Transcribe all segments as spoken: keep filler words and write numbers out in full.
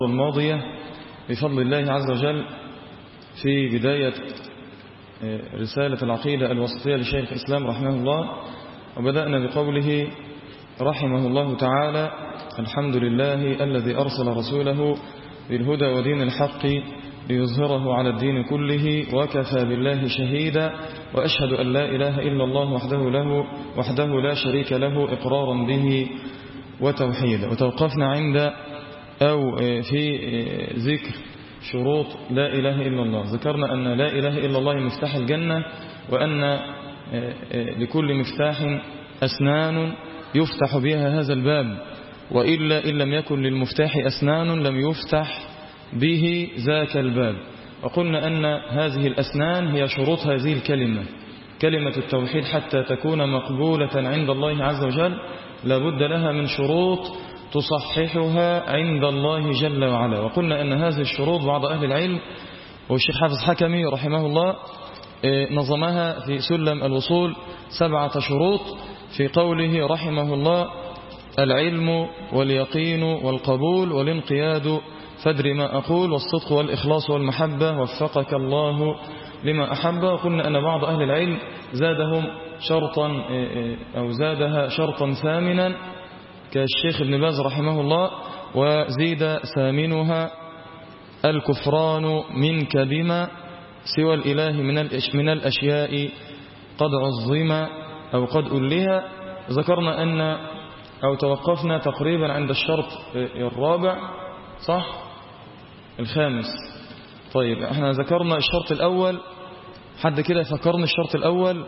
الماضية بفضل الله عز وجل في بداية رسالة العقيدة الوسطية لشيخ الإسلام رحمه الله، وبدأنا بقوله رحمه الله تعالى: الحمد لله الذي أرسل رسوله بالهدى ودين الحق ليظهره على الدين كله وكفى بالله شهيدا، وأشهد أن لا إله إلا الله وحده له وحده لا شريك له إقرارا به وتوحيدا. وتوقفنا عند أو في ذكر شروط لا إله إلا الله. ذكرنا أن لا إله إلا الله مفتاح الجنة، وأن لكل مفتاح أسنان يفتح بها هذا الباب، وإلا إن لم يكن للمفتاح أسنان لم يفتح به ذاك الباب. وقلنا أن هذه الأسنان هي شروط هذه الكلمة، كلمة التوحيد، حتى تكون مقبولة عند الله عز وجل لابد لها من شروط تصححها عند الله جل وعلا. وقلنا أن هذه الشروط بعض أهل العلم والشيخ حافظ حكمي رحمه الله نظمها في سلم الوصول سبعة شروط في قوله رحمه الله: العلم واليقين والقبول والانقياد فادر ما أقول والصدق والإخلاص والمحبة وفقك الله لما أحب. وقلنا أن بعض أهل العلم زادهم شرطا أو زادها شرطا ثامنا كالشيخ ابن باز رحمه الله، وزيد ثامنها الكفران منك بما سوى الإله من الأشياء قد عظم أو قد ألها. ذكرنا أن أو توقفنا تقريبا عند الشرط الرابع، صح؟ الخامس. طيب احنا ذكرنا الشرط الأول، حد كده فكرنا الشرط الأول.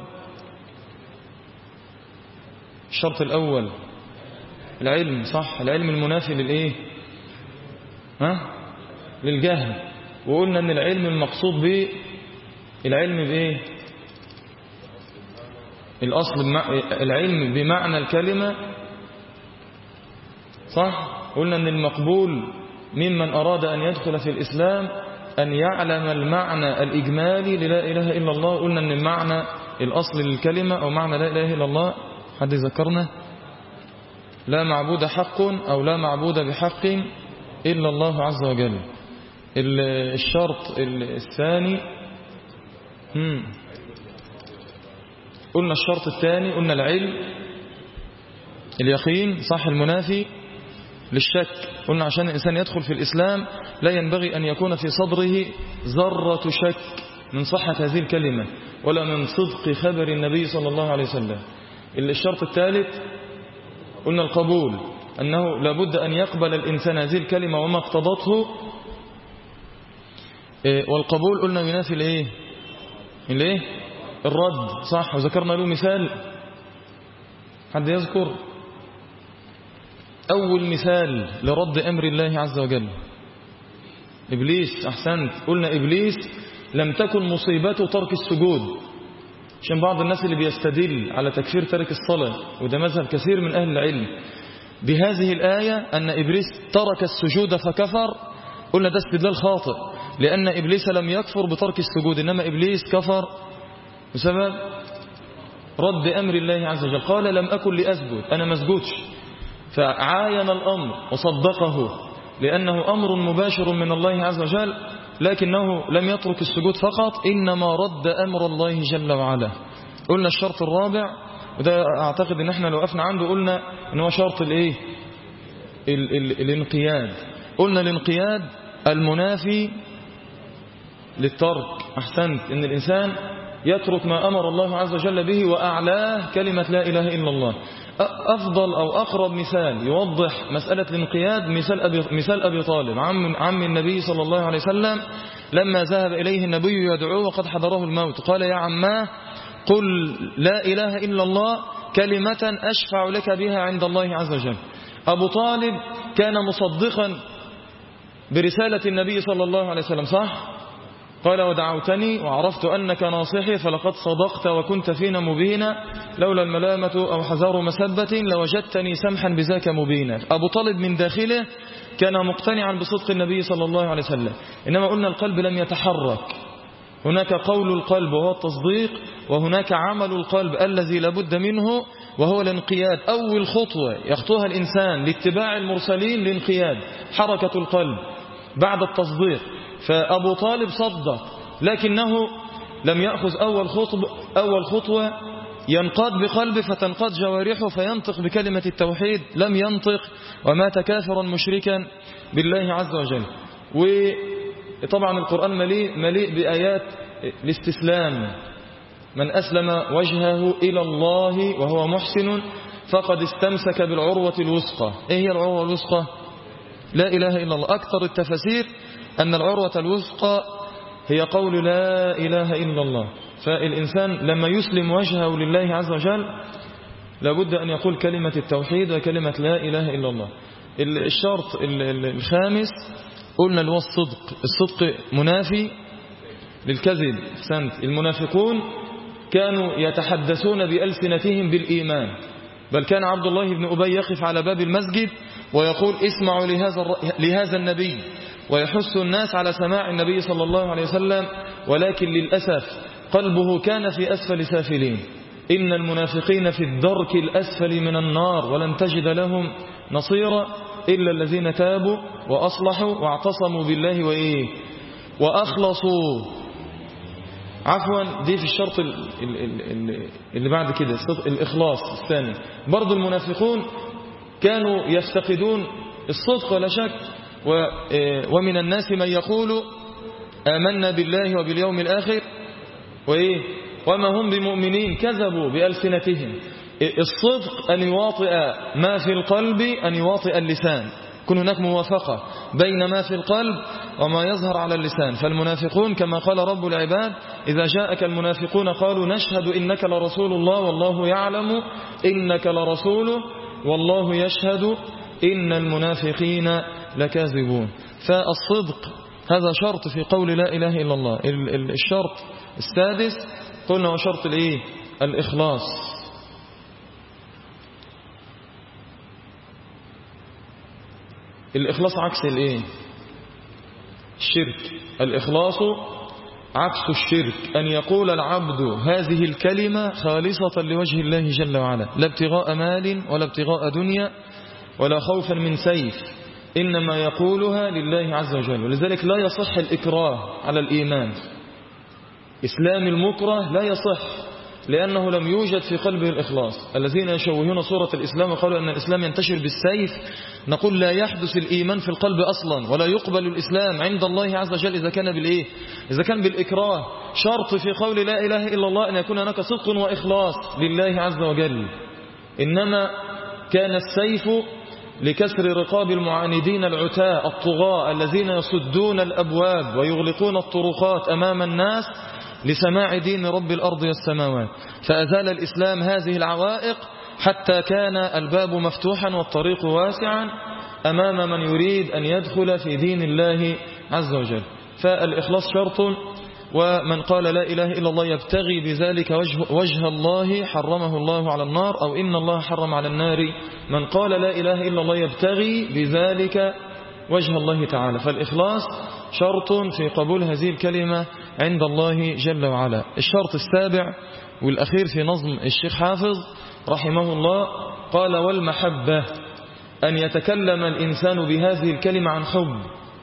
الشرط الأول العلم، صح؟ العلم المنافي للإيه؟ ها؟ للجهل. وقلنا أن العلم المقصود به العلم بإيه؟ الأصل بمع... العلم بمعنى الكلمة، صح؟ قلنا أن المقبول ممن أراد أن يدخل في الإسلام أن يعلم المعنى الإجمالي للا إله إلا الله. قلنا أن المعنى الأصل للكلمة أو معنى لا إله إلا الله، حد يذكرنا؟ لا معبود حق أو لا معبود بحق إلا الله عز وجل. الشرط الثاني هم. قلنا الشرط الثاني قلنا العلم اليقين، صح؟ المنافي للشك. قلنا عشان الإنسان يدخل في الإسلام لا ينبغي أن يكون في صدره ذرة شك من صحة هذه الكلمة ولا من صدق خبر النبي صلى الله عليه وسلم. الشرط الثالث قلنا القبول، أنه لابد أن يقبل الإنسان هذه الكلمة وما اقتضته. والقبول قلنا ينافي الايه الايه الرد، صح؟ وذكرنا له مثال، حد يذكر أول مثال لرد أمر الله عز وجل؟ إبليس. أحسنت. قلنا إبليس لم تكن مصيبته ترك السجود، عشان بعض الناس اللي بيستدل على تكفير ترك الصلاة، وده مذهب كثير من أهل العلم، بهذه الآية أن إبليس ترك السجود فكفر. قلنا ده استدلال خاطئ، لأن إبليس لم يكفر بترك السجود، إنما إبليس كفر بسبب رد أمر الله عز وجل. قال لم أكن لأسجد، أنا ما اسجدش، فعاين الأمر وصدقه لأنه أمر مباشر من الله عز وجل، لكنه لم يترك السجود فقط، إنما رد أمر الله جل وعلا. قلنا الشرط الرابع، وده أعتقد إن احنا لو وقفنا عنده قلنا إن هو شرط الإيه؟ ال ال الانقياد. قلنا الانقياد المنافي للترك. أحسنت. إن الإنسان يترك ما أمر الله عز وجل به، وأعلاه كلمة لا إله إلا الله. أفضل أو أقرب مثال يوضح مسألة الانقياد مثال أبي, مثال أبي طالب عم, عم النبي صلى الله عليه وسلم، لما ذهب إليه النبي يدعوه وقد حضره الموت، قال: يا عماه قل لا إله إلا الله كلمة أشفع لك بها عند الله عز وجل. أبو طالب كان مصدقا برسالة النبي صلى الله عليه وسلم، صح؟ قال: ودعوتني وعرفت أنك ناصحي فلقد صدقت وكنت فينا مبينا، لولا الملامة أو حذار مسبة لوجدتني سمحا بذاك مبينا. أبو طالب من داخله كان مقتنعا بصدق النبي صلى الله عليه وسلم، إنما قلنا القلب لم يتحرك. هناك قول القلب وهو التصديق، وهناك عمل القلب الذي لابد منه وهو الانقياد. أول خطوة يخطوها الإنسان لاتباع المرسلين الانقياد، حركة القلب. بعد التصديق. فأبو طالب صدق لكنه لم يأخذ أول خطوة, أول خطوة ينقاد بقلبه فتنقاد جوارحه فينطق بكلمة التوحيد، لم ينطق ومات كافرا مشركا بالله عز وجل. وطبعا القرآن مليء, مليء بآيات الاستسلام. من أسلم وجهه إلى الله وهو محسن فقد استمسك بالعروة الوثقى. إيه هي العروة الوثقى؟ لا إله إلا الله. أكثر التفسير أن العروة الوثقى هي قول لا إله إلا الله. فالإنسان لما يسلم وجهه لله عز وجل لابد أن يقول كلمة التوحيد وكلمة لا إله إلا الله. الشرط الخامس قلنا اللي هو الصدق. الصدق منافي للكذب. سنت المنافقون كانوا يتحدثون بألسنتهم بالإيمان، بل كان عبد الله بن أبي يقف على باب المسجد ويقول اسمعوا لهذا, لهذا النبي، ويحث الناس على سماع النبي صلى الله عليه وسلم، ولكن للأسف قلبه كان في أسفل سافلين. إن المنافقين في الدرك الأسفل من النار ولن تجد لهم نصيرا إلا الذين تابوا وأصلحوا واعتصموا بالله وإيه وأخلصوا. عفوا دي في الشرط اللي بعد كده الإخلاص الثاني. برضو المنافقون كانوا يفتقدون الصدق ولا شك. ومن الناس من يقول آمنا بالله وباليوم الآخر وإيه وما هم بمؤمنين، كذبوا بألسنتهم. الصدق أن يواطئ ما في القلب، أن يواطئ اللسان، كن هناك موافقة بين ما في القلب وما يظهر على اللسان. فالمنافقون كما قال رب العباد إذا جاءك المنافقون قالوا نشهد إنك لرسول الله والله يعلم إنك لرسوله والله يشهد إن المنافقين لكاذبون. فالصدق هذا شرط في قول لا إله إلا الله. الشرط السادس قلنا هو شرط الإيه؟ الإخلاص. الإخلاص عكس الإيه؟ الشرك. الإخلاص عكس الشرك، أن يقول العبد هذه الكلمة خالصة لوجه الله جل وعلا، لا ابتغاء مال ولا ابتغاء دنيا ولا خوفا من سيف، إنما يقولها لله عز وجل. ولذلك لا يصح الإكراه على الإيمان. إسلام المكره لا يصح لأنه لم يوجد في قلبه الإخلاص. الذين يشوهون صورة الإسلام وقالوا أن الإسلام ينتشر بالسيف، نقول لا يحدث الإيمان في القلب أصلا، ولا يقبل الإسلام عند الله عز وجل إذا كان بالإيه؟ إذا كان بالإكراه. شرط في قول لا إله إلا الله أن يكون هناك صدق وإخلاص لله عز وجل. إنما كان السيف لكسر رقاب المعاندين العتاة الطغاة الذين يصدون الأبواب ويغلقون الطرقات أمام الناس لسماع دين رب الأرض والسماوات. فأزال الإسلام هذه العوائق حتى كان الباب مفتوحا والطريق واسعا أمام من يريد أن يدخل في دين الله عز وجل. فالإخلاص شرط. ومن قال لا إله إلا الله يبتغي بذلك وجه, وجه الله حرمه الله على النار، أو إن الله حرم على النار من قال لا إله إلا الله يبتغي بذلك وجه الله تعالى. فالإخلاص شرط في قبول هذه الكلمة عند الله جل وعلا. الشرط السابع والأخير في نظم الشيخ حافظ رحمه الله قال والمحبة، أن يتكلم الإنسان بهذه الكلمة عن حب.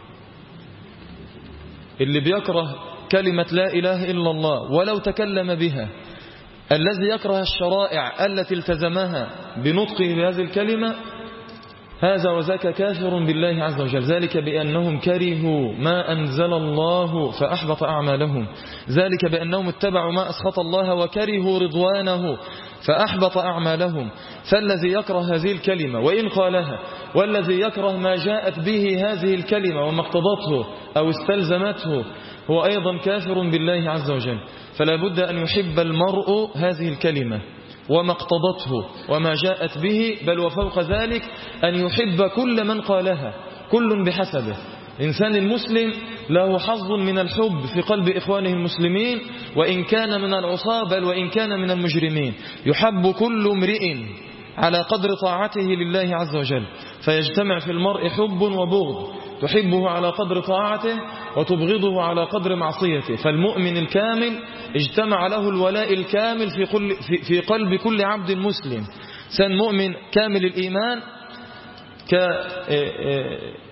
اللي بيكره كلمة لا إله إلا الله ولو تكلم بها، الذي يكره الشرائع التي التزمها بنطقه بهذه الكلمة، هذا وذاك كافر بالله عز وجل. ذلك بأنهم كرهوا ما أنزل الله فأحبط أعمالهم، ذلك بأنهم اتبعوا ما أسخط الله وكرهوا رضوانه فأحبط أعمالهم. فالذي يكره هذه الكلمة وإن قالها، والذي يكره ما جاءت به هذه الكلمة وما اقتضته أو استلزمته، هو أيضا كافر بالله عز وجل. فلا بد أن يحب المرء هذه الكلمة وما اقتضته وما جاءت به، بل وفوق ذلك أن يحب كل من قالها، كل بحسبه. الإنسان المسلم له حظ من الحب في قلب إخوانه المسلمين، وإن كان من العصاة بل وإن كان من المجرمين. يحب كل امرئ على قدر طاعته لله عز وجل، فيجتمع في المرء حب وبغض، تحبه على قدر طاعته وتبغضه على قدر معصيته. فالمؤمن الكامل اجتمع له الولاء الكامل في, كل في, في قلب كل عبد مسلم. سن مؤمن كامل الإيمان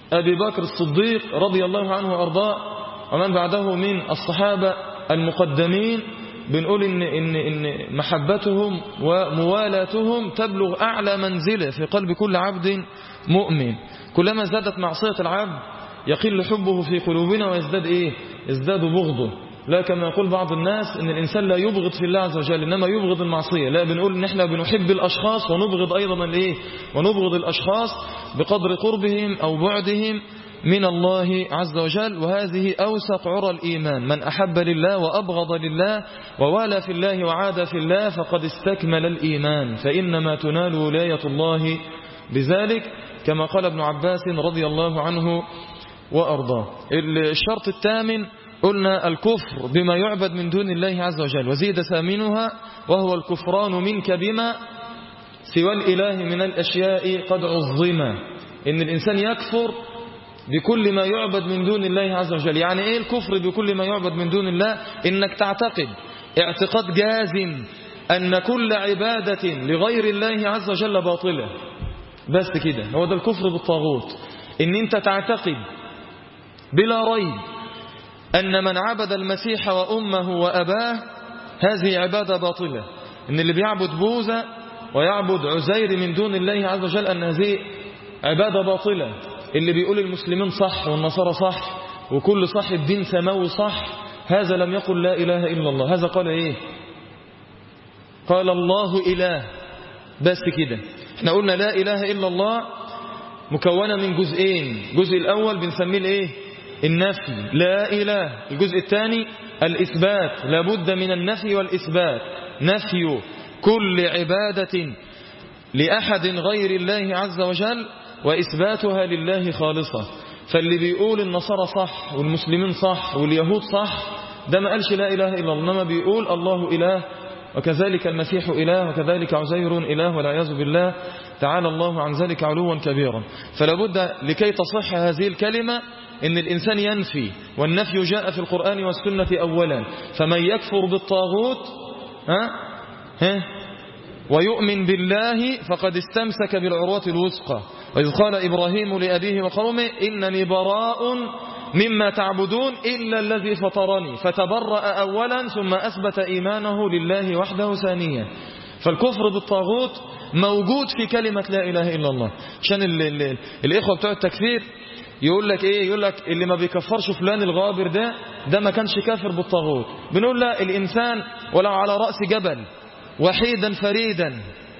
أبي بكر الصديق رضي الله عنه وأرضاه ومن بعده من الصحابة المقدمين، بنقول إن, إن, إن محبتهم وموالاتهم تبلغ أعلى منزلة في قلب كل عبد مؤمن. كلما زادت معصية العبد يقل حبه في قلوبنا ويزداد إيه؟ يزداد بغضه. لا كما يقول بعض الناس إن الإنسان لا يبغض في الله عز وجل إنما يبغض المعصية. لا، بنقول إن إحنا بنحب الأشخاص ونبغض أيضا الإيه؟ ونبغض الأشخاص بقدر قربهم أو بعدهم من الله عز وجل. وهذه أوسق عرى الإيمان. من أحب لله وأبغض لله ووالى في الله وعاد في الله فقد استكمل الإيمان، فإنما تنال ولاية الله بذلك، كما قال ابن عباس رضي الله عنه وأرضاه. الشرط الثامن قلنا الكفر بما يعبد من دون الله عز وجل، وزيد ثامنها وهو الكفران منك بما سوى الإله من الأشياء قد عظم. إن الإنسان يكفر بكل ما يعبد من دون الله عز وجل. يعني إيه الكفر بكل ما يعبد من دون الله؟ إنك تعتقد اعتقاد جازم أن كل عبادة لغير الله عز وجل باطلة، بس كده. هو ده الكفر بالطاغوت، إن أنت تعتقد بلا ريب أن من عبد المسيح وأمه وأباه هذه عبادة باطلة، إن اللي بيعبد بوذا ويعبد عزير من دون الله عز وجل أن هذه عبادة باطلة. اللي بيقول المسلمين صح والنصارى صح وكل صاحب دين سماوي صح، هذا لم يقل لا إله إلا الله. هذا قال إيه؟ قال الله إله، بس كده. احنا قلنا لا إله إلا الله مكونة من جزئين. الجزء الأول بنسميه الإيه؟ النفي، لا إله. الجزء الثاني الإثبات، لابد من النفي والإثبات. نفي كل عبادة لأحد غير الله عز وجل وإثباتها لله خالصة. فاللي بيقول النصارى صح والمسلمين صح واليهود صح ده ما قالش لا إله إلا الله، إنما بيقول الله إله وكذلك المسيح إله وكذلك عزير إله والعياذ بالله تعالى الله عن ذلك علوا كبيرا. فلا بد لكي تصح هذه الكلمة إن الإنسان ينفي، والنفي جاء في القرآن والسنة أولا. فمن يكفر بالطاغوت ها ها ويؤمن بالله فقد استمسك بالعروة الوثقى. وإذ قال إبراهيم لأبيه وقومه إنني براء مما تعبدون إلا الذي فطرني، فتبرأ أولا ثم أثبت إيمانه لله وحده ثانيا. فالكفر بالطاغوت موجود في كلمة لا إله إلا الله. عشان ال ال الإخوة بتوع التكفير يقول لك إيه؟ يقول لك اللي ما بيكفرش فلان الغابر ده ده ما كانش كافر بالطاغوت. بنقول لا، الإنسان ولو على رأس جبل وحيدا فريدا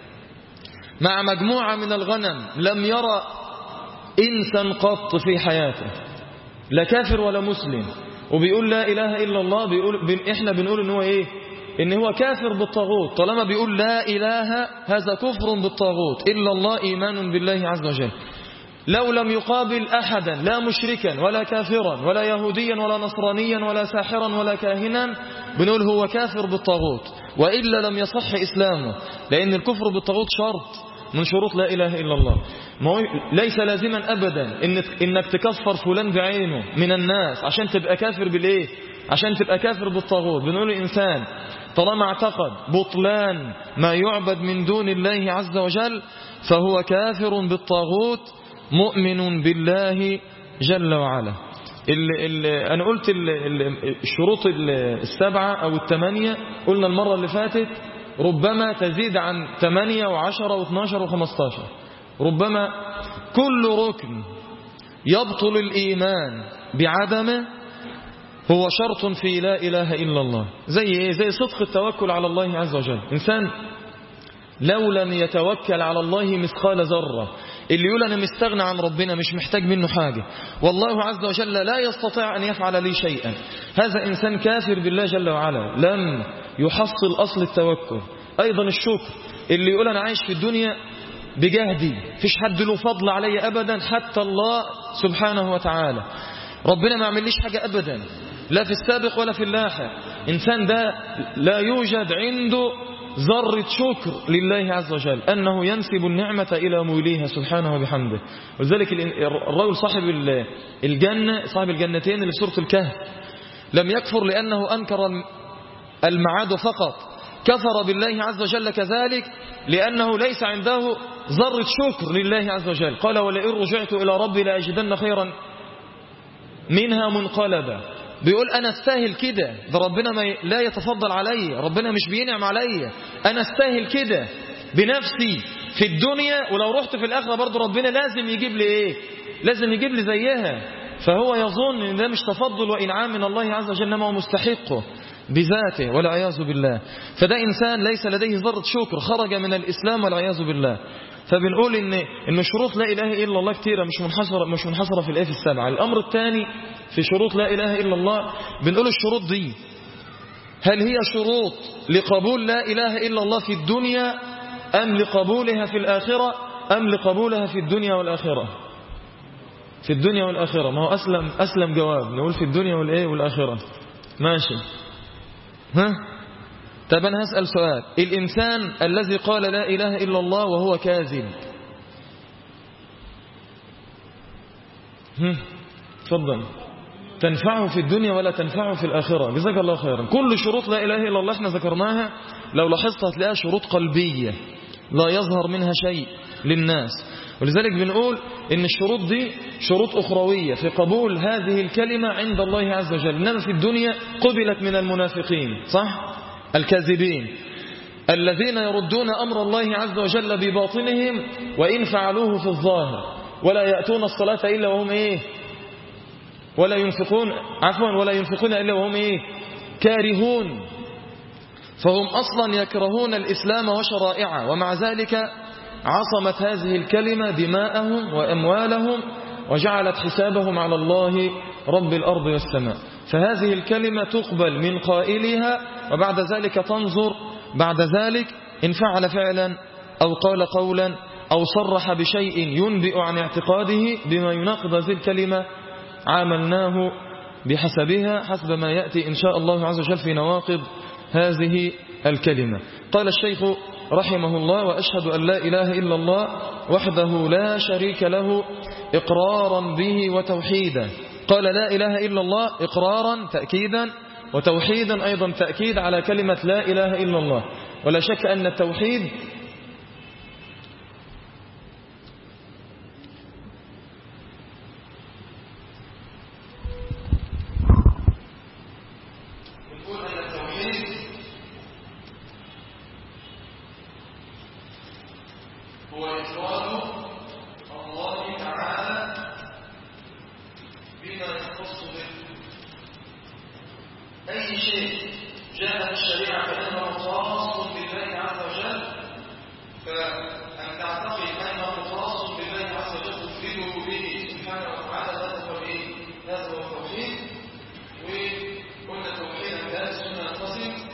مع مجموعة من الغنم لم يرى إنسا قط في حياته، لا كافر ولا مسلم، وبيقول لا إله إلا الله، بيقول بن إحنا بنقول إن هو إيه؟ إن هو كافر بالطاغوت. طالما بيقول لا إله هذا كفر بالطاغوت، إلا الله إيمان بالله عز وجل. لو لم يقابل أحدا لا مشركا ولا كافرا ولا يهوديا ولا نصرانيا ولا ساحرا ولا كاهنا بنقول هو كافر بالطاغوت، وإلا لم يصح إسلامه، لأن الكفر بالطاغوت شرط من شروط لا إله إلا الله. ليس لازما أبدا إنك, إنك تكفر فلان بعينه من الناس عشان تبقى كافر بالإيه؟ عشان تبقى كافر بالطاغوت. بنقول الإنسان طالما اعتقد بطلان ما يعبد من دون الله عز وجل فهو كافر بالطاغوت مؤمن بالله جل وعلا. ال ال أنا قلت ال ال الشروط السبعة أو الثمانية، قلنا المرة اللي فاتت ربما تزيد عن ثمانية وعشرة واثناشر وخمستاشر. ربما كل ركن يبطل الإيمان بعدمه هو شرط في لا إله إلا الله. زي إيه؟ زي صدق التوكل على الله عز وجل. إنسان لو لم يتوكل على الله مثقال ذرة، اللي يقول أنا مستغنى عن ربنا مش محتاج منه حاجة والله عز وجل لا يستطيع أن يفعل لي شيئا، هذا إنسان كافر بالله جل وعلا، لم يحصل أصل التوكل. أيضا الشكر، اللي يقول أنا عايش في الدنيا بجهدي فيش حد له فضل علي أبدا حتى الله سبحانه وتعالى، ربنا ما عمليش حاجة أبدا لا في السابق ولا في اللاحق. إنسان ده لا يوجد عنده ذرة شكر لله عز وجل، أنه ينسب النعمة إلى موليها سبحانه وبحمده. ولذلك الرجل صاحب الجنة صاحب الجنتين اللي في سورة الكهف لم يكفر لأنه أنكر المعاد فقط، كفر بالله عز وجل كذلك، لأنه ليس عنده ذرة شكر لله عز وجل. قال ولئن رجعت إلى ربي لأجدن خيرا منها منقلبا. بيقول أنا استاهل كده، ده ربنا ما لا يتفضل علي، ربنا مش بينعم علي، أنا استاهل كده بنفسي في الدنيا، ولو رحت في الآخرة برضو ربنا لازم يجيب لي إيه؟ لازم يجيب لي زيها. فهو يظن إن ده مش تفضل وإنعام من الله عز وجل، إنما هو مستحقه بذاته والعياذ بالله. فده إنسان ليس لديه ذرة شكر، خرج من الإسلام والعياذ بالله. فبنقول إن إن شروط لا إله إلا الله كثيرة، مش منحصرة مش منحصرة في الآية السبعة. الأمر الثاني في شروط لا إله إلا الله، بنقول الشروط دي هل هي شروط لقبول لا إله إلا الله في الدنيا أم لقبولها في الآخرة أم لقبولها في الدنيا والآخرة؟ في الدنيا والآخرة. ما هو أسلم أسلم جواب، نقول في الدنيا والإيه والآخرة. ماشي. ها؟ طب أنا هسأل سؤال. الإنسان الذي قال لا إله إلا الله وهو كاذب، تفضل، تنفعه في الدنيا ولا تنفعه في الآخرة؟ جزاك الله خيرا. كل شروط لا إله إلا الله احنا ذكرناها، لو لاحظت هتلاقيها شروط قلبية لا يظهر منها شيء للناس. ولذلك بنقول إن الشروط دي شروط أخروية في قبول هذه الكلمة عند الله عز وجل. إنما في الدنيا قبلت من المنافقين، صح؟ الكاذبين الذين يردون أمر الله عز وجل بباطنهم وإن فعلوه في الظاهر، ولا يأتون الصلاة إلا وهم إيه؟ ولا ينفقون عفوا ولا ينفقون إلا وهم إيه؟ كارهون. فهم أصلا يكرهون الإسلام وشرائعه، ومع ذلك عصمت هذه الكلمة دماءهم وأموالهم وجعلت حسابهم على الله رب الأرض والسماء. فهذه الكلمة تقبل من قائلها، وبعد ذلك تنظر بعد ذلك إن فعل فعلا أو قال قولا أو صرح بشيء ينبئ عن اعتقاده بما يناقض هذه الكلمة، عاملناه بحسبها حسب ما يأتي إن شاء الله عز وجل في نواقض هذه الكلمة. قال الشيخ رحمه الله: وأشهد أن لا إله إلا الله وحده لا شريك له إقرارا به وتوحيدا. قال لا إله إلا الله إقرارا تأكيدا، وتوحيدا أيضا تأكيد على كلمة لا إله إلا الله. ولا شك أن التوحيد هو إفراد الله تعالى بما يخص به. أي شيء جاء في الشريعة فإنه خاص بالله عز وجل، فأن تعتقد أنه خاص بالله عز وجل تفرده به سبحانه وتعالى، هذا هو إيه؟ هذا هو التوحيد. وقلنا توحيدا لا سنة ينقسم: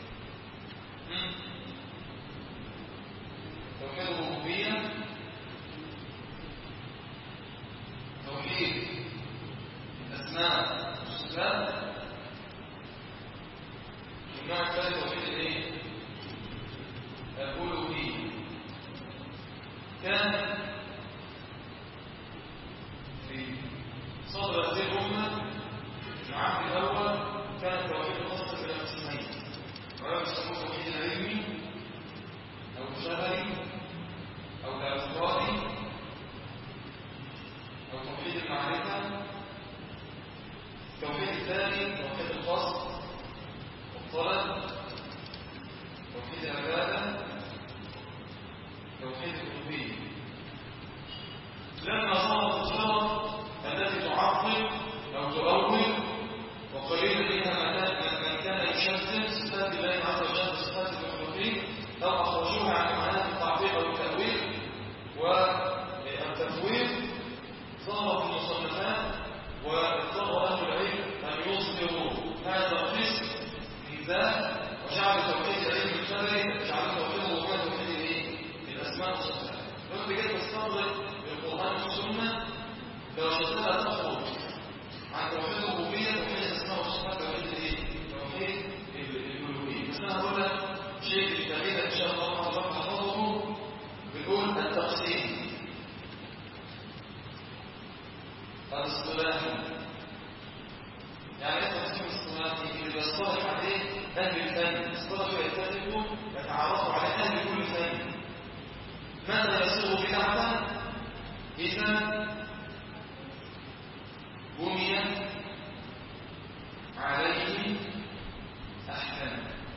توحيد الربوبية، توحيد الأسماء والصفات، والنوع الثالث توحيد الايه؟ الألوهية. كان في صدر هذه الأمة العهد الأول كان التوحيد الخاص بالقسمين، ولا يسموه توحيد العلمي أو الشهري أو الاعتقادي أو توحيد المعرفة. التوحيد الثاني توحيد القصد والطلب، توحيد العبادة، توحيد الربوبية. لما صارت الصورة التي تعطل أو تؤول، وقليل منها من كان يشذب صفات الله عز وجل وصفات المخلوقين، أو أخرجوها عن معنى التعطيل أو التأويل والتفويض، ظهرت المصنفات واضطر أهل العلم أن يصدروا هذا القسم من ذات، وجعلوا توحيد العلم الشرعي، جعلوا توحيد الربوبية توحيد الايه؟ الأسماء والصفات. لو انت جيت تستنظر القرآن والسنة فوجدتها تخرج عن توحيد الربوبية توحيد الأسماء والصفات توحيد الايه؟ توحيد الألوهية. بس أنا هقول لك شيء بالتأكيد إن شاء الله الله حفظه. بنقول التقسيم الاصطلاحي. يعني ايه التقسيم الاصطلاحي؟ اللي بيصطلح عليه أهل الفن اصطلحوا يتفقوا يتعرفوا على أهل كل فن. ماذا يصير بدعة؟ إذا بني عليه أحكام.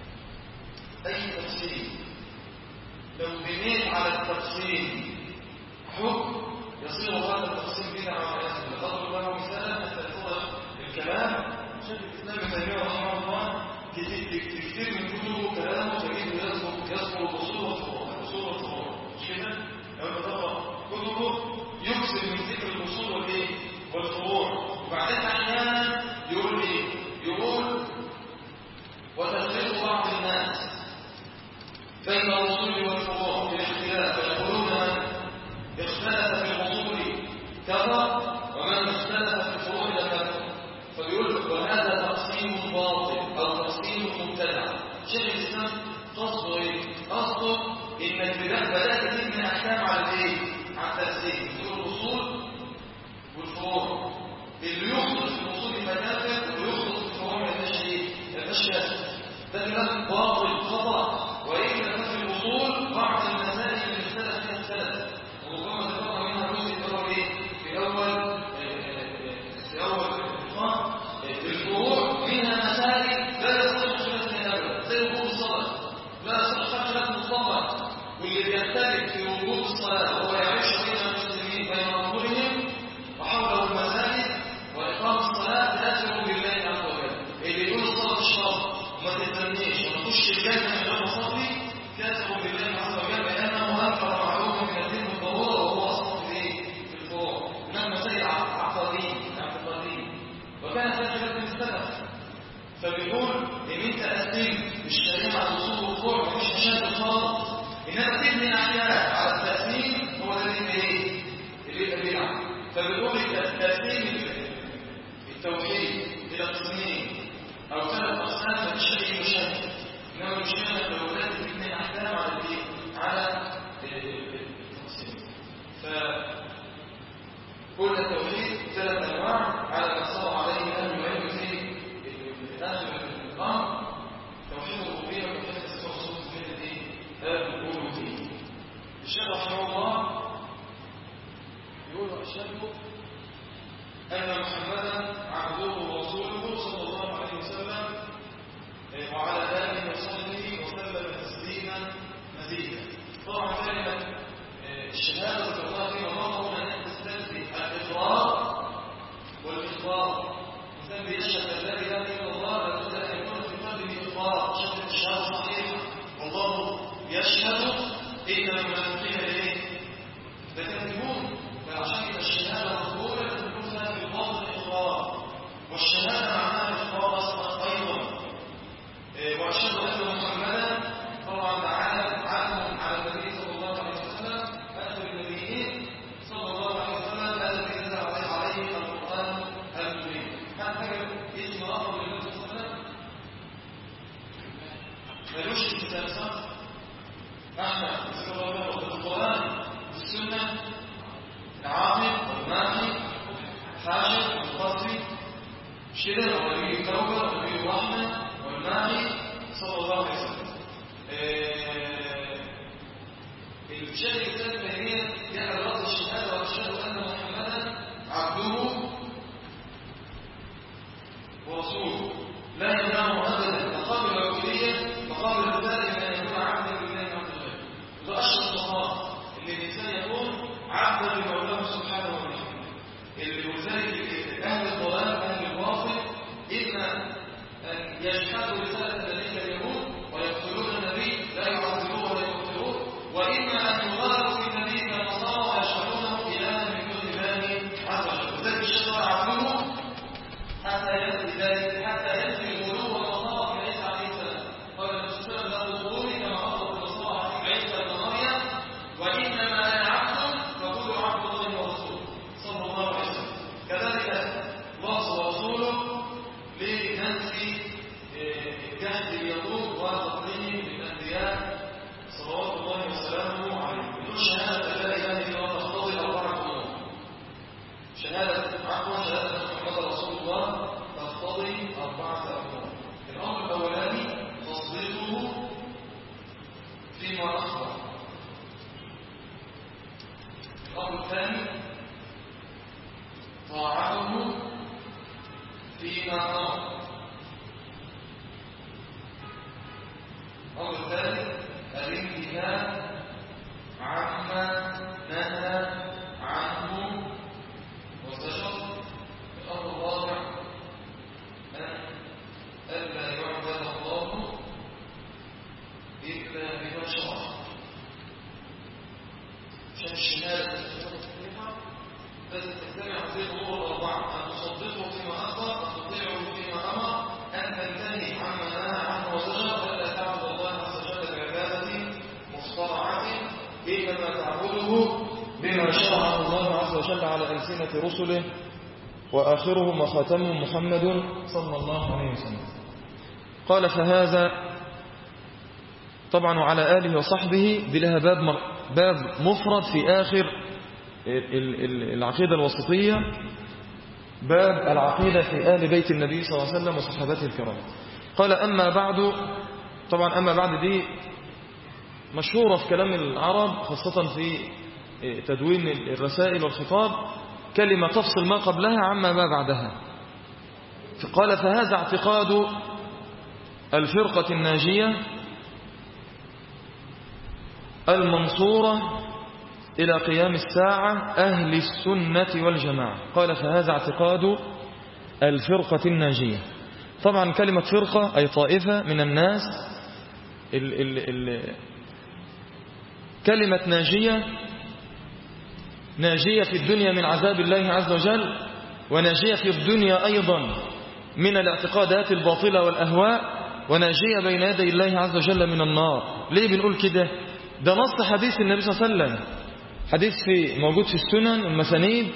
أي تفصيل لو بنيت على التفصيل حكم يصير هذا التفصيل بدعة وعياذا بالله. ضرب الله مثالا حتى يتضح الكلام. شيخ الإسلام ابن تيمية رحمه الله كثير من كتبه كلامه تجد يذكر الأصول والفروع، الأصول والفروع مش كده؟ لو تقرأ كتبه يكثر من ذكر الأصول والإيه؟ والفروع. وبعدين أحيانا يقول إيه؟ يقول وتفريق بعض الناس بين الأصول والفروع بالاختلاف، فيقولون من اختلف في الأصول كذا ومن اختلف في الفروع كذا، فيقول وهذا تقسيم باطل أو تقسيم مبتدع. شيخ الإسلام قصده إيه؟ قصده إنك بدأت تبني أحكام على الإيه؟ على التقسيم، تقول الأصول والفروع. اللي يخلص في الأصول المكافر واللي يخلص في الفروع ما يبقاش إيه؟ ما يبقاش كافر. ده كلام باطل خطأ. وإلا في الأصول بعض المسائل اللي اختلف فيها السلف، وربما ذكرنا منها جزء الأول إيه؟ في أول في أول الفروع منها مسائل لا يصح خلافها ابدا، زي وجوب الصلاه لا يصح خلاف مطلقا. واللي بيختلف في وجوب الصلاه وهو يعيش بين المسلمين بين امورهم وحوله المساجد واقام الصلاه كافر بالله عز وجل. اللي يقول الصلاه مش فرض وما تتمنيش وما تخش الجنه من غير ما تصلي كافر بالله عز وجل، لانه انكر معلومه من الدين بالضروره وهو اصلا في ايه؟ في الفروع. انها مسائل عقديه اعتقاديه وكان ذلك من السلف. فبيقول ان انت قسمت الشريعه على الاصول والفروع مش مشاكل خالص، انما تبني احكام على التقسيم هو ده اللي ايه؟ اللي يبقى بدعه. فبيقول تقسيم التوحيد الى قسمين او ثلاث اقسام مفيش اي مشاكل، انما المشكله لو بدات تبني احكام على الايه؟ على التقسيم. ف كل التوحيد ثلاث انواع على ما صار عليه اهل العلم في اخر الامر: توحيد الربوبيه وتوحيد الاسماء والصفات وتوحيد الايه؟ الالوهيه. الشيخ رحمه الله يقول: اشهد ان محمدا عبده ورسوله صلى الله عليه وسلم وعلى اله وصحبه وسلم تسليما مزيدا. طبعا كلمه الشهاده ذكرناها فيما مضى هنا الإقرار والإخبار. الإنسان بيشهد أن لا إله إلا الله لابد أن يكون في قلبه إقرار، شهادة الشهادة صحيحة، والله يشهد إن المنافقين إيه؟ لكاذبون. فعشان الشهادة مقبولة لازم يكون فيها في الباطن إقرار، والشهادة معناها الإقرار أيضا. وأشهد أن محمدا طبعا تعالى عنهم على النبي صلى الله عليه وسلم آخر النبيين صلى الله عليه وسلم الذي نزل عليه القرآن المبين. هل حاجة اسم آخر للنبي صلى الله عليه وسلم؟ ملوش الكتاب صح؟ أحمد بسم الله الرحمن الرحيم. القرآن والسنة العاقل والماحي الحاشد والقصري شدة ونبي التوبة ونبي الرحمة والماحي صلى الله عليه وسلم. الشيخ الإسلام تيمية جعل لفظ الشهادة وأشهد أن محمدا عبده ورسوله لا يمنعه أبدا مقام العبودية مقام ذلك أن يكون عبدا لله عز وجل. وده أشرف الله أن الإنسان يكون عبدا لمولاه سبحانه وتعالى. ولذلك أهل الضلال أهل الباطل إما أن يجحدوا رسالة النبي اليهود ويقتلون النبي لا يعذبوه ولا يقتلوه، وإما أن يغالوا في النبي كالنصارى ويشهدونه إلها من دون الله عز وجل. وذلك الشيطان عبده حتى ينفي ذلك حتى ينفي الغلو فيما أمر. الأمر الثالث الانتهاء عما نهى عنه وزجر. الأمر الرابع أن ألا يعبد الله إلا بما شرع. عشان الشهادة الصحيحة لازم تجتمع هذه الأمور الأربعة: أن تصدقه فيما أخبر، أن تطيعه فيما أمر، أن تنتهي عما نهى عنه وزجر، ألا تعبد الله عز وجل بعبادة مخترعة إنما تعبده بما شرع الله عز وجل على ألسنة رسله، وآخرهم وخاتمهم محمد صلى الله عليه وسلم. قال: فهذا طبعا وعلى آله وصحبه دي لها باب باب مفرد في آخر العقيدة الوسطية، باب العقيدة في آل بيت النبي صلى الله عليه وسلم وصحابته الكرام. قال: أما بعد. طبعا أما بعد دي مشهورة في كلام العرب، خاصة في تدوين الرسائل والخطاب، كلمة تفصل ما قبلها عما ما بعدها. قال: فهذا اعتقاد الفرقة الناجية المنصورة إلى قيام الساعة أهل السنة والجماعة. قال: فهذا اعتقاد الفرقة الناجية. طبعا كلمة فرقة أي طائفة من الناس. ال ال ال كلمة ناجية، ناجية في الدنيا من عذاب الله عز وجل، وناجية في الدنيا أيضا من الاعتقادات الباطلة والأهواء، وناجية بين يدي الله عز وجل من النار. ليه بنقول كده؟ ده نص حديث النبي صلى الله عليه وسلم، حديث في موجود في السنن والمسانيد،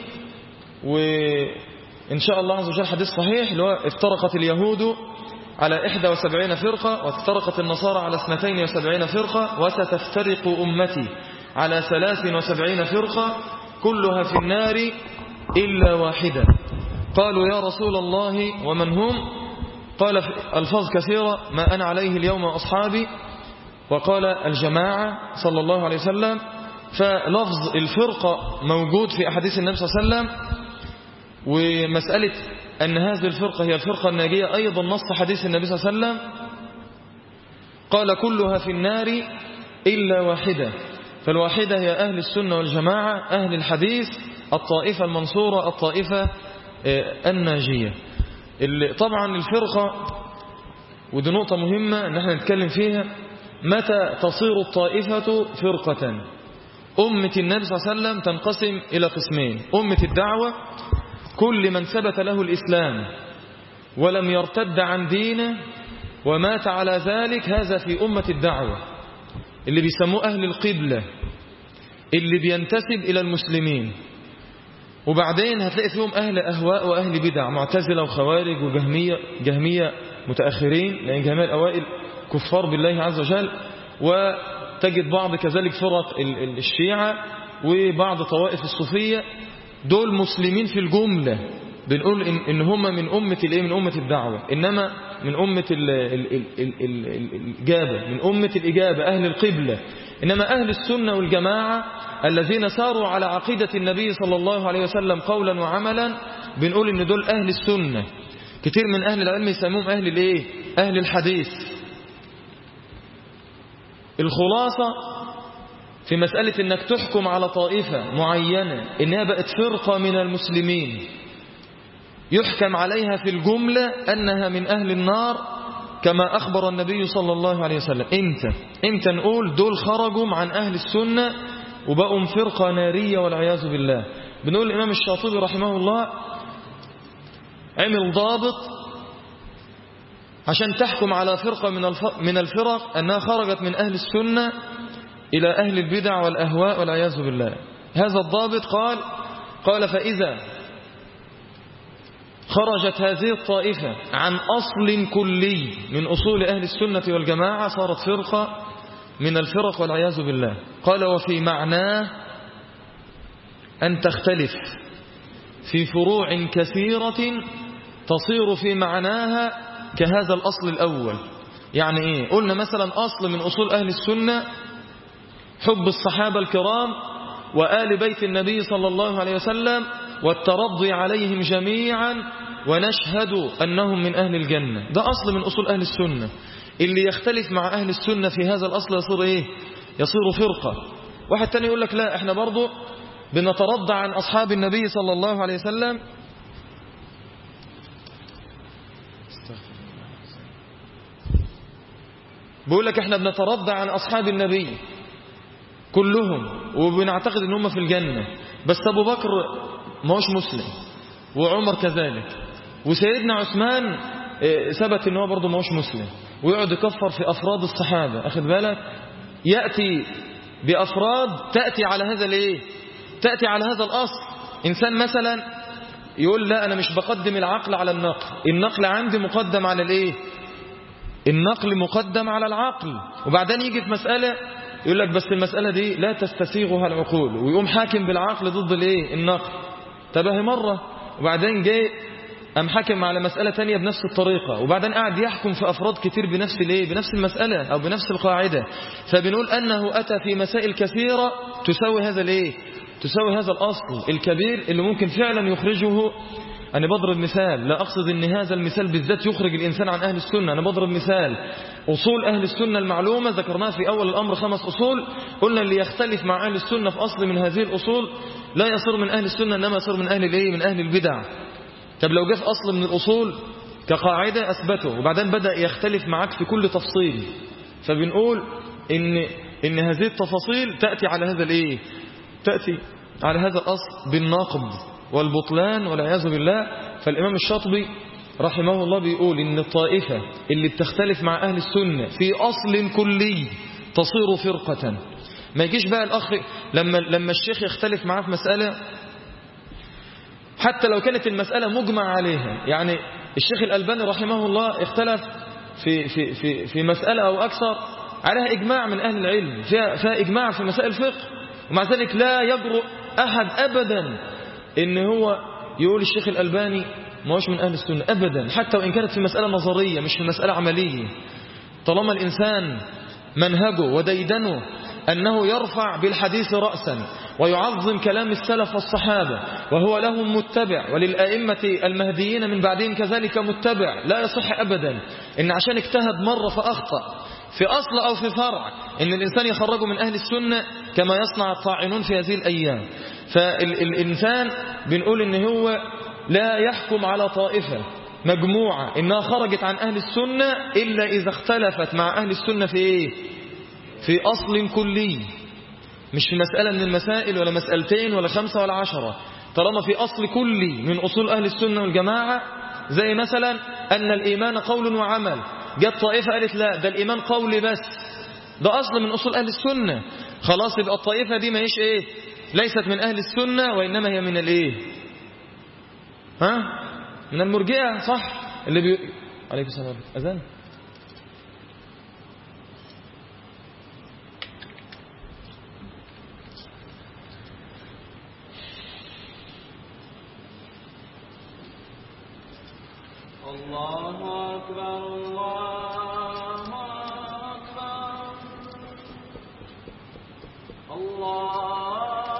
وإن شاء الله عز وجل حديث صحيح، اللي هو افترقت اليهود على إحدى وسبعين فرقة، وافترقت النصارى على اثنتين وسبعين فرقة، وستفترق أمتي على ثلاث وسبعين فرقة كلها في النار إلا واحدة. قالوا: يا رسول الله ومن هم؟ قال ألفاظ كثيرة: ما أنا عليه اليوم وأصحابي، وقال الجماعة صلى الله عليه وسلم. فلفظ الفرقة موجود في أحاديث النبي صلى الله عليه وسلم، ومسألة أن هذه الفرقة هي الفرقة الناجية أيضا نص حديث النبي صلى الله عليه وسلم، قال: كلها في النار إلا واحدة. فالواحدة هي أهل السنة والجماعة، أهل الحديث، الطائفة المنصورة، الطائفة الناجية. طبعا الفرقة، ودي نقطة مهمة أن احنا نتكلم فيها، متى تصير الطائفة فرقة؟ أمة النبي صلى الله عليه وسلم تنقسم إلى قسمين: أمة الدعوة، كل من ثبت له الإسلام ولم يرتد عن دينه ومات على ذلك، هذا في أمة الدعوة، اللي بيسموه أهل القبلة، اللي بينتسب إلى المسلمين. وبعدين هتلاقي فيهم أهل أهواء وأهل بدع، معتزلة وخوارج وجهمية، جهمية متأخرين، لأن جهمية الأوائل كفار بالله عز وجل. وتجد بعض كذلك فرق الشيعة وبعض طوائف الصوفية، دول مسلمين في الجملة، بنقول إن, إن هم من أمة الإيه؟ من أمة الدعوة، إنما من أمة ال ال ال ال ال الإجابة، من أمة الإجابة، أهل القبلة. إنما أهل السنة والجماعة الذين ساروا على عقيدة النبي صلى الله عليه وسلم قولا وعملا، بنقول إن دول أهل السنة. كتير من أهل العلم يسموهم أهل الإيه؟ أهل الحديث. الخلاصة في مسألة إنك تحكم على طائفة معينة إنها بقت فرقة من المسلمين، يحكم عليها في الجملة أنها من أهل النار كما أخبر النبي صلى الله عليه وسلم. إمتى إمتى نقول دول خرجوا عن أهل السنة وبقوا فرقة نارية والعياذ بالله؟ بنقول الإمام الشاطبي رحمه الله عمل ضابط عشان تحكم على فرقة من الفرق أنها خرجت من أهل السنة إلى أهل البدع والأهواء والعياذ بالله. هذا الضابط قال قال فإذا خرجت هذه الطائفة عن أصل كلي من أصول أهل السنة والجماعة صارت فرقة من الفرق والعياذ بالله. قال وفي معناه أن تختلف في فروع كثيرة تصير في معناها كهذا الأصل الأول. يعني إيه؟ قلنا مثلا أصل من أصول أهل السنة حب الصحابة الكرام وآل بيت النبي صلى الله عليه وسلم والترضي عليهم جميعا ونشهد أنهم من أهل الجنة. ده أصل من أصول أهل السنة. اللي يختلف مع أهل السنة في هذا الأصل يصير إيه؟ يصير فرقة. واحد تاني يقول لك لا، احنا برضو بنترضى عن أصحاب النبي صلى الله عليه وسلم. بيقول لك احنا بنترضى عن أصحاب النبي كلهم وبنعتقد ان هم في الجنة، بس أبو بكر ما هوش مسلم، وعمر كذلك، وسيدنا عثمان ثبت ان هو برضه ما هوش مسلم، ويقعد يكفر في أفراد الصحابة. أخذ بالك؟ يأتي بأفراد تأتي على هذا الايه؟ تأتي على هذا الأصل. إنسان مثلا يقول لا، أنا مش بقدم العقل على النقل، النقل عندي مقدم على الايه؟ النقل مقدم على العقل. وبعدين يجي في مسألة يقول لك بس المسألة دي لا تستسيغها العقول، ويقوم حاكم بالعقل ضد الايه؟ النقل. تبه مرة، وبعدين جاي أم حكم على مسألة تانية بنفس الطريقة، وبعدين قاعد يحكم في أفراد كتير بنفس الايه؟ بنفس المسألة أو بنفس القاعدة. فبنقول أنه أتى في مسائل كثيرة تساوي هذا الايه؟ تساوي هذا الأصل الكبير اللي ممكن فعلا يخرجه. أنا بضرب مثال، لا أقصد أن هذا المثال بالذات يخرج الإنسان عن أهل السنة، أنا بضرب مثال. أصول أهل السنة المعلومة ذكرناها في أول الأمر خمس أصول، قلنا اللي يختلف مع أهل السنة في أصل من هذه الأصول لا يصير من أهل السنة، إنما يصير من أهل الإيه؟ من أهل البدع. طب لو جاء في أصل من الأصول كقاعدة أثبته، وبعدين بدأ يختلف معك في كل تفصيل، فبنقول إن إن هذه التفاصيل تأتي على هذا الإيه؟ تأتي على هذا الأصل بالنقض والبطلان والعياذ بالله. فالإمام الشاطبي رحمه الله بيقول إن الطائفة اللي بتختلف مع أهل السنة في أصل كلي تصير فرقة. ما يجيش بقى الأخ لما, لما الشيخ يختلف معاه في مسألة، حتى لو كانت المسألة مجمع عليها. يعني الشيخ الألباني رحمه الله اختلف في, في, في, في مسألة أو أكثر عليها إجماع من أهل العلم، فيها, فيها إجماع في مسائل الفقه، ومع ذلك لا يجرؤ أحد أبدا إن هو يقول الشيخ الألباني ما هوش من أهل السنة أبدا، حتى وإن كانت في مسألة نظرية مش في مسألة عملية. طالما الإنسان منهجه وديدنه أنه يرفع بالحديث رأسا ويعظم كلام السلف والصحابة وهو لهم متبع، وللأئمة المهديين من بعدهم كذلك متبع، لا يصح أبدا إن عشان اجتهد مرة فأخطأ في أصل أو في فرع إن الإنسان يخرجه من أهل السنة كما يصنع الطاعنون في هذه الأيام. فالإنسان بنقول إن هو لا يحكم على طائفة مجموعة إنها خرجت عن أهل السنة إلا إذا اختلفت مع أهل السنة في إيه؟ في أصل كلي، مش في مسألة من المسائل ولا مسألتين ولا خمسة ولا عشرة. طالما في أصل كلي من أصول أهل السنة والجماعة، زي مثلا أن الإيمان قول وعمل، جت طائفة قالت لا ده الإيمان قولي بس، ده أصل من أصول أهل السنة، خلاص يبقى الطائفة دي ما هيش إيه؟ ليست من أهل السنة، وإنما هي من الإيه؟ ها؟ من المرجئة. صح؟ اللي بي... عليكم السلام. أذان؟ الله أكبر الله أكبر الله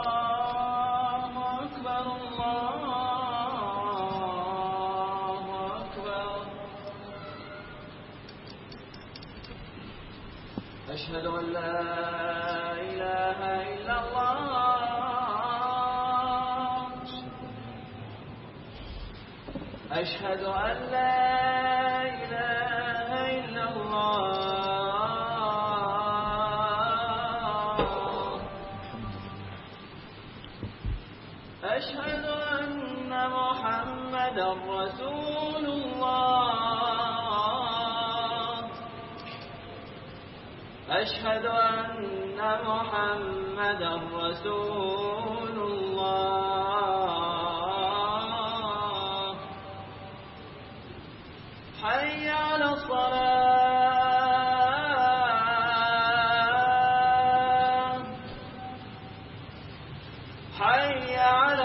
أكبر الله أكبر. أشهد أن لا إله إلا الله أشهد أن لا إله إلا الله أشهد أن محمدا رسول الله أشهد أن محمدا رسول الله حي على الصلاة حي على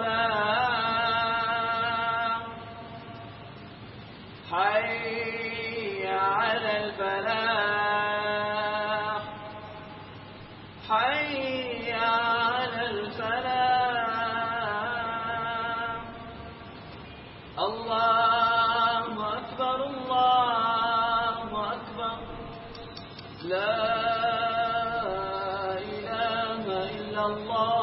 الصلاة حي على الفلاح حي على الفلاح. الله الله